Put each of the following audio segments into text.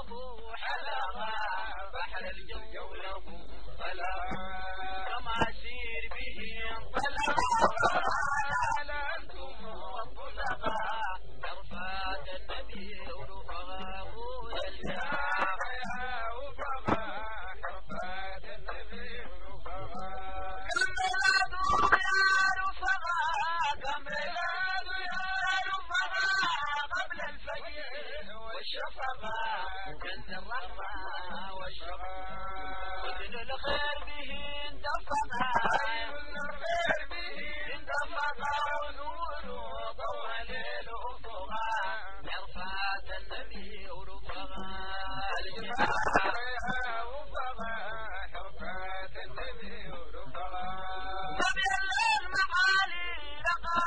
وابو حلاوة بحر الجو له فلا كما سير به انطلق على انتم والطلقاء عرفات النبي ورفقاء الجاه يا وفقاء عرفات النبي ورفقاء كم ميلاد يا رفقاء كم ميلاد يا رفقاء قبل الفجر والشفقاء كنز الرحمة والشفقاء وزن الخير به اندفقا الخير به اندفقا ونور ضوء الليل افقا عرفات النبي ورفقا الجهاد يا وفقا عرفات النبي ورفقا نبي المعالي لقى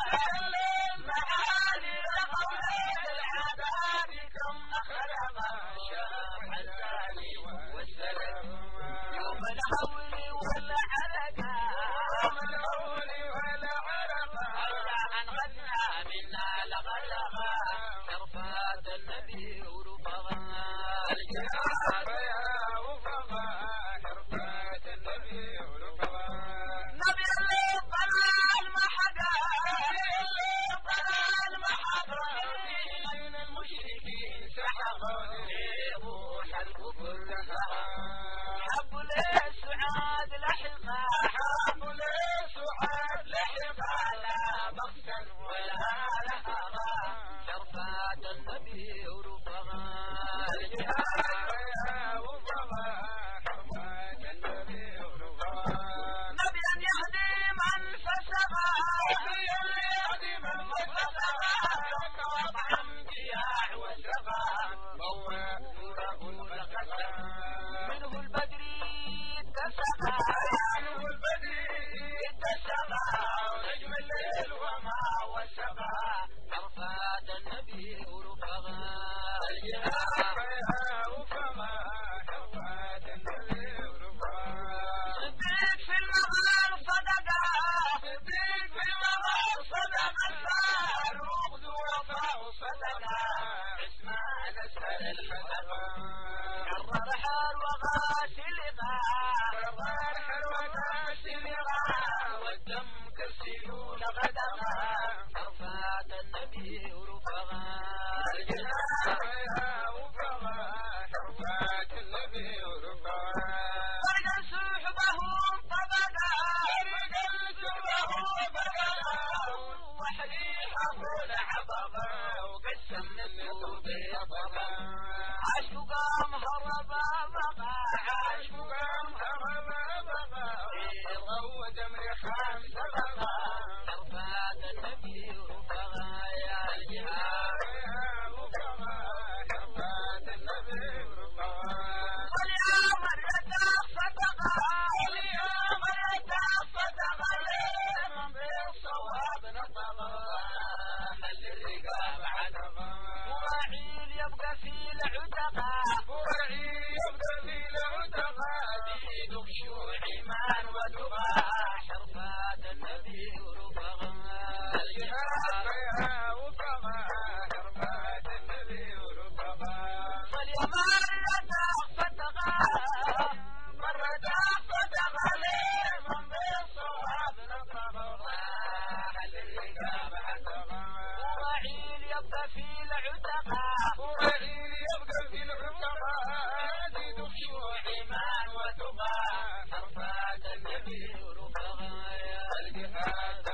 المعالي لقى العذاب كم خلقا شاف حزاني والسلام يوم الهول والعرقا يوم الهول والعرقا أولى أن غدنا منا لغلقا عرفات النبي ورفقا الجهاد يا وفقا عرفات النبي ورفقا نبي الضلال محقا الضلال محقا من المشركين سحقوا روح الكفر لها حبوا للسعاد لحقا حبوا للسعاد لحقا لا بخسا ولا لهقا عرفات النبي ورفقا الجهاد يا وفقا عرفات النبي ورفقا نبي أن يهدي من فسقا نبي أن يهدي من فسقا وضع انبياء وسقا ضوى نوره لقسا منه البدري اتسقا منه البدري اتسقا ونجم الليل وما وسقا عرفات النبي ورفقا الجهاد يا وفقا عرفات النبي ورفقا صديق في المغار صدقا صديق في المغار صدقا الفاروق ذو وفاء صدقا عثمان اسهل الحدقا قرر حال وغاسلقا قرر حال وغاسلقا والدم كالسيول غدقا عرفات النبي ورفقا الجهاد يا وفقا عرفات النبي ورفقا فرق سحبهم طبقا فرق سحبهم طبقا وحريحه لعبقا وقسم منه بيطقا عاش مقام هربا بقا عاش مقام هربا بقا غود امر خمس بقا عرفات النبي ورفقا يا الجهاد يا وفقا عرفات النبي ورفقا وليا مريتا صدقا وليا مريتا صدقا من بالصواب نطقا خلي الرقاب عتقا وراعيل يبقى في العتقا وراعيل يبقى في العتقا ديد خشوع ايمان وتقى عرفات النبي ورفقا الجهاد يا وفقا عرفات النبي ورفقا صلي مرة فتقا مرة فتقا لمن بالصواب نطقا خلي الرقاب عتقا وراعيل يبقى في العتقا وراعيل يبقى في العتقا ديد خشوع ايمان وتقى عرفات النبي ورفقا يا الجهاد